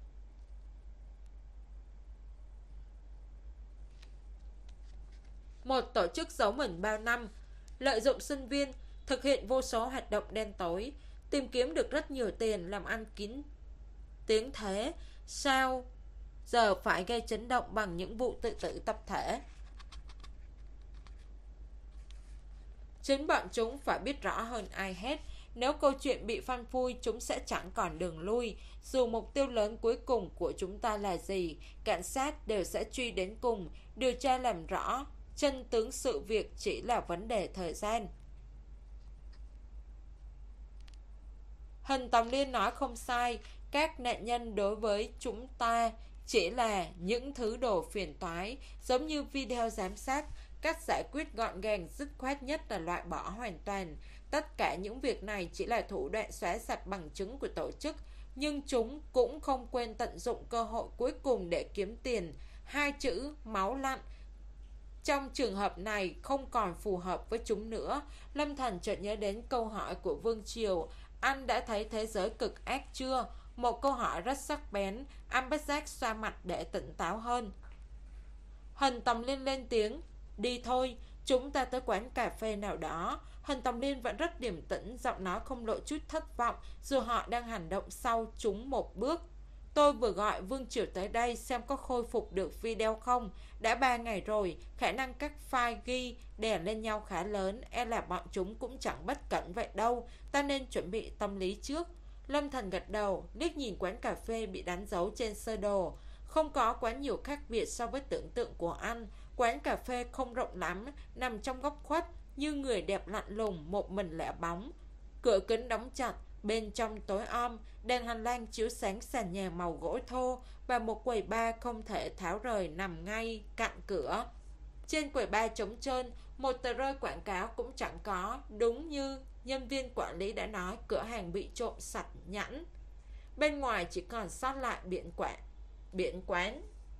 Một tổ chức giấu mình bao năm, lợi dụng sinh viên, thực hiện vô số hoạt động đen tối, tìm kiếm được rất nhiều tiền, làm ăn kín tiếng thế. Sao giờ phải gây chấn động bằng những vụ tự tử tập thể? Chính bọn chúng phải biết rõ hơn ai hết. Nếu câu chuyện bị phanh phui, chúng sẽ chẳng còn đường lui. Dù mục tiêu lớn cuối cùng của chúng ta là gì, cảnh sát đều sẽ truy đến cùng, điều tra làm rõ. Chân tướng sự việc chỉ là vấn đề thời gian. Hình Tòng Liên nói không sai. Các nạn nhân đối với chúng ta chỉ là những thứ đồ phiền toái, giống như video giám sát. Cách giải quyết gọn gàng dứt khoát nhất là loại bỏ hoàn toàn. Tất cả những việc này chỉ là thủ đoạn xóa sạch bằng chứng của tổ chức, nhưng chúng cũng không quên tận dụng cơ hội cuối cùng để kiếm tiền. Hai chữ máu lạnh trong trường hợp này không còn phù hợp với chúng nữa. Lâm Thần chợt nhớ đến câu hỏi của Vương Triều. Anh đã thấy thế giới cực ác chưa? Một câu hỏi rất sắc bén. Anh bất giác xoa mặt để tỉnh táo hơn. Hình Tòng Liên lên tiếng. Đi thôi, chúng ta tới quán cà phê nào đó. Hình Tòng Liên vẫn rất điềm tĩnh, giọng nói không lộ chút thất vọng, dù họ đang hành động sau chúng một bước. Tôi vừa gọi Vương Triều tới đây xem có khôi phục được video không. Đã ba ngày rồi, khả năng các file ghi đè lên nhau khá lớn. E là bọn chúng cũng chẳng bất cẩn vậy đâu. Ta nên chuẩn bị tâm lý trước. Lâm Thần gật đầu, liếc nhìn quán cà phê bị đánh dấu trên sơ đồ. Không có quá nhiều khác biệt so với tưởng tượng của anh. Quán cà phê không rộng lắm, nằm trong góc khuất, như người đẹp lạnh lùng, một mình lẻ bóng. Cửa kính đóng chặt, bên trong tối om, đèn hành lang chiếu sáng sàn nhà màu gỗ thô và một quầy bar không thể tháo rời nằm ngay cạnh cửa. Trên quầy bar trống trơn, một tờ rơi quảng cáo cũng chẳng có, đúng như nhân viên quản lý đã nói, cửa hàng bị trộm sạch nhẵn. Bên ngoài chỉ còn sót lại biển quảng, biển quán.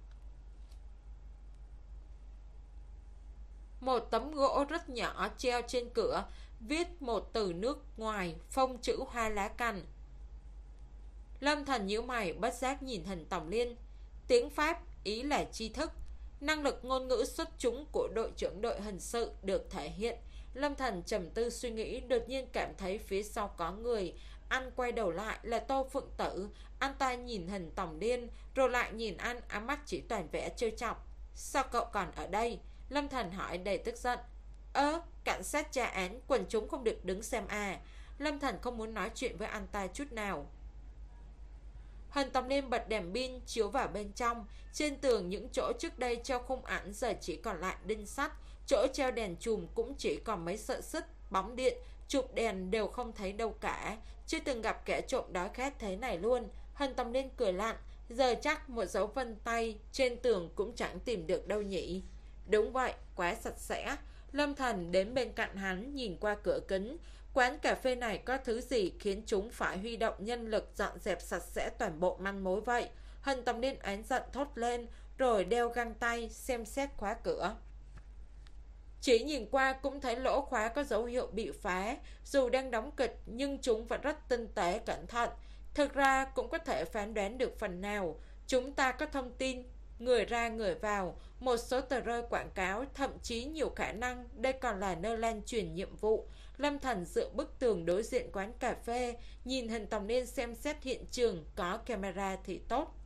Một tấm gỗ rất nhỏ treo trên cửa, viết một từ nước ngoài, phông chữ hoa lá cành. Lâm Thần nhíu mày, bất giác nhìn hình Tòng Liên. Tiếng Pháp, ý là tri thức. Năng lực ngôn ngữ xuất chúng của đội trưởng đội hình sự được thể hiện. Lâm Thần trầm tư suy nghĩ, đột nhiên cảm thấy phía sau có người. Anh quay đầu lại là Tô Phượng Tử. Anh ta nhìn hình Tòng Liên, rồi lại nhìn anh, ám mắt chỉ toàn vẻ trêu chọc. Sao cậu còn ở đây? Lâm Thần hỏi đầy tức giận. Ơ, cảnh sát tra án, quần chúng không được đứng xem à. Lâm Thần không muốn nói chuyện với anh ta chút nào. Hình Tòng Liên bật đèn pin chiếu vào bên trong. Trên tường những chỗ trước đây treo khung ảnh giờ chỉ còn lại đinh sắt. Chỗ treo đèn chùm cũng chỉ còn mấy sợi xích, bóng điện. Chụp đèn đều không thấy đâu cả. Chưa từng gặp kẻ trộm đói khát thế này luôn. Hình Tòng Liên cười lạnh. Giờ chắc một dấu vân tay trên tường cũng chẳng tìm được đâu nhỉ. Đúng vậy, quá sạch sẽ. Lâm Thần đến bên cạnh hắn, nhìn qua cửa kính. Quán cà phê này có thứ gì khiến chúng phải huy động nhân lực dọn dẹp sạch sẽ toàn bộ manh mối vậy? Hình Tòng Liên oán giận thốt lên, rồi đeo găng tay xem xét khóa cửa. Chỉ nhìn qua cũng thấy lỗ khóa có dấu hiệu bị phá. Dù đang đóng kịch nhưng chúng vẫn rất tinh tế cẩn thận. Thực ra cũng có thể phán đoán được phần nào. Chúng ta có thông tin người ra người vào, một số tờ rơi quảng cáo, thậm chí nhiều khả năng đây còn là nơi lan truyền nhiệm vụ. Lâm Thần dựa bức tường đối diện quán cà phê, nhìn hình Tòng Liên xem xét hiện trường, có camera thì tốt.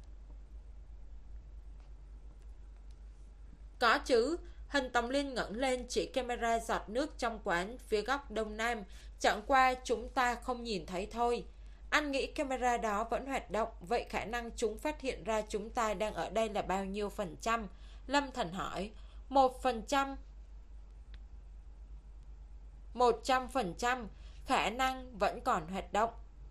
Có chứ. Hình Tòng Liên ngẩng lên chỉ camera giọt nước trong quán phía góc đông nam. Chẳng qua chúng ta không nhìn thấy thôi. Anh nghĩ camera đó vẫn hoạt động, vậy khả năng chúng phát hiện ra chúng ta đang ở đây là bao nhiêu phần trăm? Lâm Thần hỏi. Một phần trăm. Một trăm phần trăm. Khả năng vẫn còn hoạt động.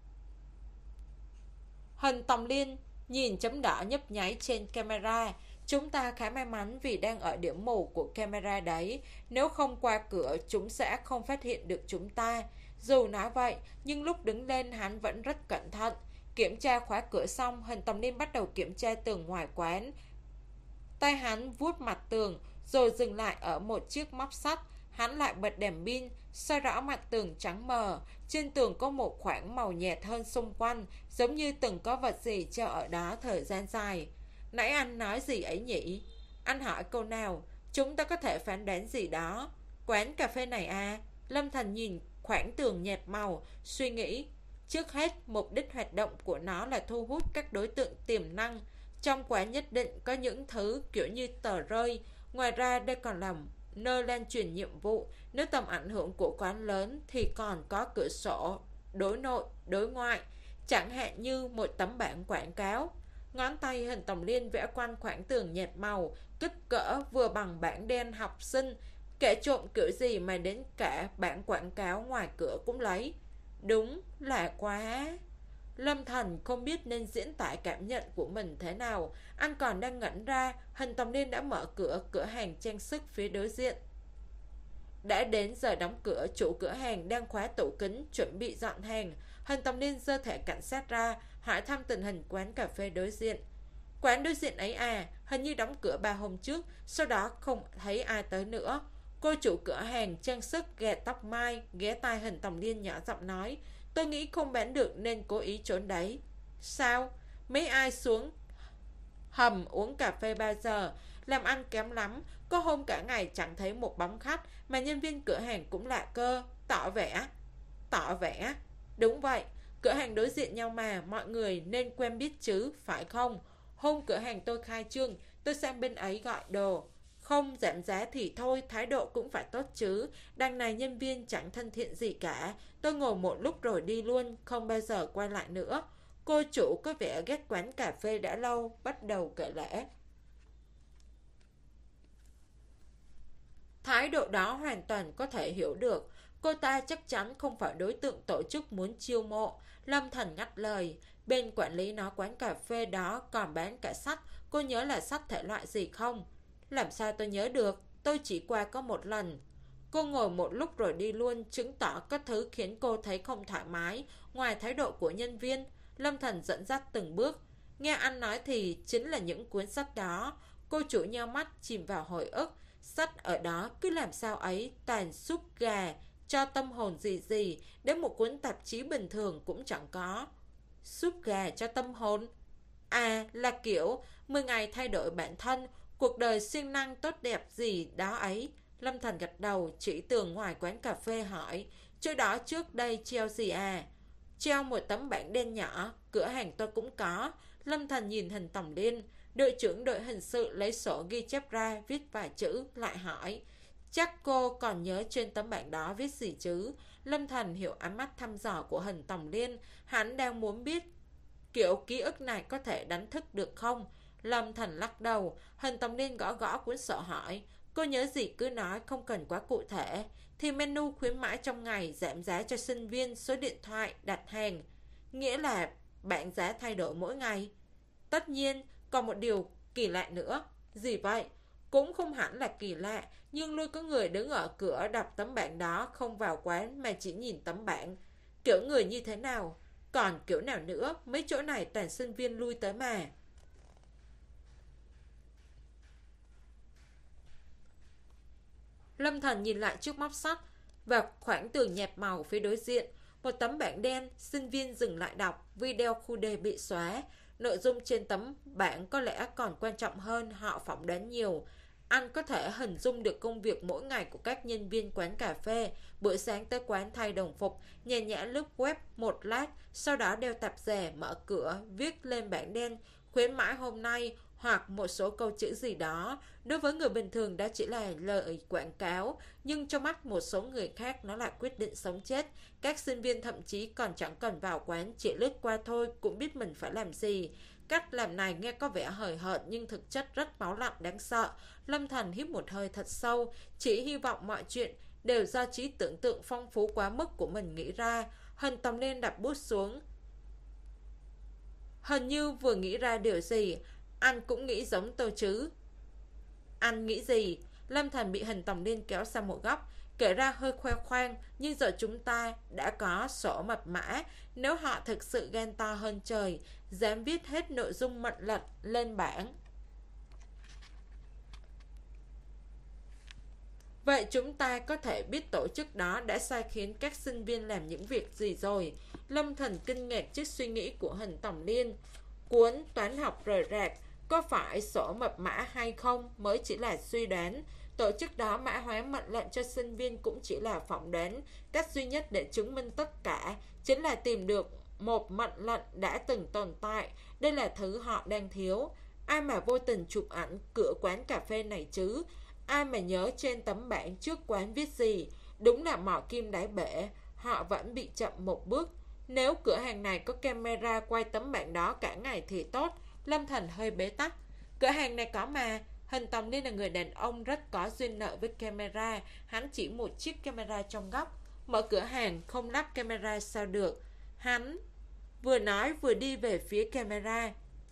Hình Tòng Liên nhìn chấm đỏ nhấp nháy trên camera. Chúng ta khá may mắn vì đang ở điểm mù của camera đấy. Nếu không qua cửa, chúng sẽ không phát hiện được chúng ta. Dù nói vậy, nhưng lúc đứng lên hắn vẫn rất cẩn thận. Kiểm tra khóa cửa xong, Hình Tòng Liên bắt đầu kiểm tra tường ngoài quán. Tay hắn vuốt mặt tường, rồi dừng lại ở một chiếc móc sắt. Hắn lại bật đèn pin, soi rõ mặt tường trắng mờ. Trên tường có một khoảng màu nhạt hơn xung quanh, giống như từng có vật gì treo ở đó thời gian dài. Nãy anh nói gì ấy nhỉ? Anh hỏi câu nào, chúng ta có thể phán đoán gì đó. Quán cà phê này à? Lâm Thần nhìn khoảng tường nhạt màu, suy nghĩ. Trước hết, mục đích hoạt động của nó là thu hút các đối tượng tiềm năng. Trong quán nhất định có những thứ kiểu như tờ rơi. Ngoài ra đây còn là nơi lan truyền nhiệm vụ. Nếu tầm ảnh hưởng của quán lớn thì còn có cửa sổ đối nội, đối ngoại. Chẳng hạn như một tấm bảng quảng cáo. Ngón tay Hình Tòng Liên vẽ quanh khoảng tường nhạt màu, kích cỡ vừa bằng bảng đen học sinh. Kẻ trộm kiểu gì mà đến cả bảng quảng cáo ngoài cửa cũng lấy. Đúng là quá. Lâm Thần không biết nên diễn tả cảm nhận của mình thế nào. Anh còn đang ngẩn ra, Hình Tòng Liên đã mở cửa cửa hàng trang sức phía đối diện. Đã đến giờ đóng cửa, chủ cửa hàng đang khóa tủ kính chuẩn bị dọn hàng. Hình Tòng Liên giơ thẻ cảnh sát ra, hỏi thăm tình hình quán cà phê đối diện. Quán đối diện ấy à, hình như đóng cửa ba hôm trước, sau đó không thấy ai tới nữa. Cô chủ cửa hàng trang sức gạt tóc mai, ghé tai Hình Tòng Liên nhỏ giọng nói. Tôi nghĩ không bán được nên cố ý trốn đấy. Sao? Mấy ai xuống hầm uống cà phê bao giờ? Làm ăn kém lắm. Có hôm cả ngày chẳng thấy một bóng khách, mà nhân viên cửa hàng cũng lạ cơ. Tỏ vẻ. Tỏ vẻ. Đúng vậy. Cửa hàng đối diện nhau mà, mọi người nên quen biết chứ, phải không? Hôm cửa hàng tôi khai trương, tôi sang bên ấy gọi đồ. Không giảm giá thì thôi, thái độ cũng phải tốt chứ. Đằng này nhân viên chẳng thân thiện gì cả. Tôi ngồi một lúc rồi đi luôn, không bao giờ quay lại nữa. Cô chủ có vẻ ghét quán cà phê đã lâu, bắt đầu kể lể. Thái độ đó hoàn toàn có thể hiểu được. Cô ta chắc chắn không phải đối tượng tổ chức muốn chiêu mộ. Lâm Thần ngắt lời. Bên quản lý nói quán cà phê đó còn bán cả sách. Cô nhớ là sách thể loại gì không? Làm sao tôi nhớ được? Tôi chỉ qua có một lần. Cô ngồi một lúc rồi đi luôn, chứng tỏ có thứ khiến cô thấy không thoải mái. Ngoài thái độ của nhân viên, Lâm Thần dẫn dắt từng bước. Nghe anh nói thì chính là những cuốn sách đó. Cô chủ nheo mắt chìm vào hồi ức. Sách ở đó cứ làm sao ấy, toàn súp gà, cho tâm hồn gì gì, đến một cuốn tạp chí bình thường cũng chẳng có. Súp gà cho tâm hồn? À, là kiểu mười ngày thay đổi bản thân, cuộc đời siêng năng tốt đẹp gì đó ấy. Lâm Thần gật đầu, chỉ tường ngoài quán cà phê hỏi, chỗ đó trước đây treo gì à? Treo một tấm bảng đen nhỏ, cửa hàng tôi cũng có. Lâm Thần nhìn hình tổng liên. Đội trưởng đội hình sự lấy sổ ghi chép ra, viết vài chữ, lại hỏi, chắc cô còn nhớ trên tấm bảng đó viết gì chứ? Lâm Thần hiểu ánh mắt thăm dò của hình tổng liên. Hắn đang muốn biết kiểu ký ức này có thể đánh thức được không? Lâm Thần lắc đầu. Hình tổng liên gõ gõ cuốn sổ hỏi, cô nhớ gì cứ nói, không cần quá cụ thể. Thì menu khuyến mãi trong ngày, giảm giá cho sinh viên, số điện thoại, đặt hàng. Nghĩa là bảng giá thay đổi mỗi ngày. Tất nhiên, còn một điều kỳ lạ nữa. Gì vậy? Cũng không hẳn là kỳ lạ, nhưng luôn có người đứng ở cửa đọc tấm bảng đó, không vào quán mà chỉ nhìn tấm bảng. Kiểu người như thế nào? Còn kiểu nào nữa? Mấy chỗ này toàn sinh viên lui tới mà. Lâm Thần nhìn lại chiếc móc sắt và khoảng tường nhạt màu phía đối diện. Một tấm bảng đen, sinh viên dừng lại đọc, video khu đề bị xóa. Nội dung trên tấm bảng có lẽ còn quan trọng hơn, họ phỏng đoán nhiều. Anh có thể hình dung được công việc mỗi ngày của các nhân viên quán cà phê. Buổi sáng tới quán thay đồng phục, nhàn nhã lướt web một lát, sau đó đeo tạp dề, mở cửa, viết lên bảng đen, khuyến mãi hôm nay, hoặc một số câu chữ gì đó. Đối với người bình thường đó chỉ là lời quảng cáo, nhưng trong mắt một số người khác nó là quyết định sống chết. Các sinh viên thậm chí còn chẳng cần vào quán, chỉ lướt qua thôi cũng biết mình phải làm gì. Cách làm này nghe có vẻ hời hợt nhưng thực chất rất máu lạnh đáng sợ. Lâm Thần hít một hơi thật sâu, chỉ hy vọng mọi chuyện đều do trí tưởng tượng phong phú quá mức của mình nghĩ ra. Hình tầm lên đặt bút xuống, hình như vừa nghĩ ra điều gì. Anh cũng nghĩ giống tôi chứ? Anh nghĩ gì? Lâm Thần bị hình tổng liên kéo sang một góc, kể ra hơi khoe khoang, nhưng giờ chúng ta đã có sổ mật mã. Nếu họ thực sự gan to hơn trời, dám viết hết nội dung mệnh lệnh lên bảng, vậy chúng ta có thể biết tổ chức đó đã sai khiến các sinh viên làm những việc gì rồi. Lâm Thần kinh ngạc trước suy nghĩ của hình tổng liên. Cuốn toán học rời rạc, có phải sổ mật mã hay không mới chỉ là suy đoán. Tổ chức đó mã hóa mệnh lệnh cho sinh viên cũng chỉ là phỏng đoán. Cách duy nhất để chứng minh tất cả chính là tìm được một mệnh lệnh đã từng tồn tại. Đây là thứ họ đang thiếu. Ai mà vô tình chụp ảnh cửa quán cà phê này chứ? Ai mà nhớ trên tấm bảng trước quán viết gì? Đúng là mỏ kim đáy bể. Họ vẫn bị chậm một bước. Nếu cửa hàng này có camera quay tấm bảng đó cả ngày thì tốt. Lâm Thần hơi bế tắc. Cửa hàng này có mà. Hình tổng liên là người đàn ông rất có duyên nợ với camera. Hắn chỉ một chiếc camera trong góc. Mở cửa hàng không lắp camera sao được? Hắn vừa nói vừa đi về phía camera,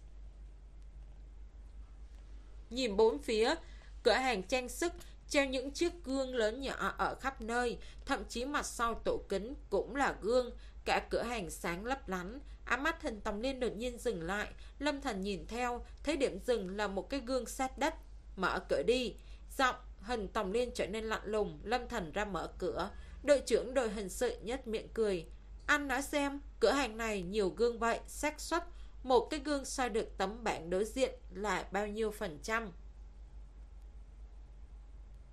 nhìn bốn phía. Cửa hàng trang sức treo những chiếc gương lớn nhỏ ở khắp nơi, thậm chí mặt sau tủ kính cũng là gương. Cả cửa hàng sáng lấp lánh. Ánh mắt hình tổng liên đột nhiên dừng lại. Lâm Thần nhìn theo, thấy điểm dừng là một cái gương sát đất. Mở cửa đi. Giọng hình tổng liên trở nên lạnh lùng. Lâm Thần ra mở cửa. Đội trưởng đội hình sự nhếch miệng cười. Anh nói xem, cửa hàng này nhiều gương vậy, xác suất một cái gương soi được tấm bảng đối diện là bao nhiêu phần trăm?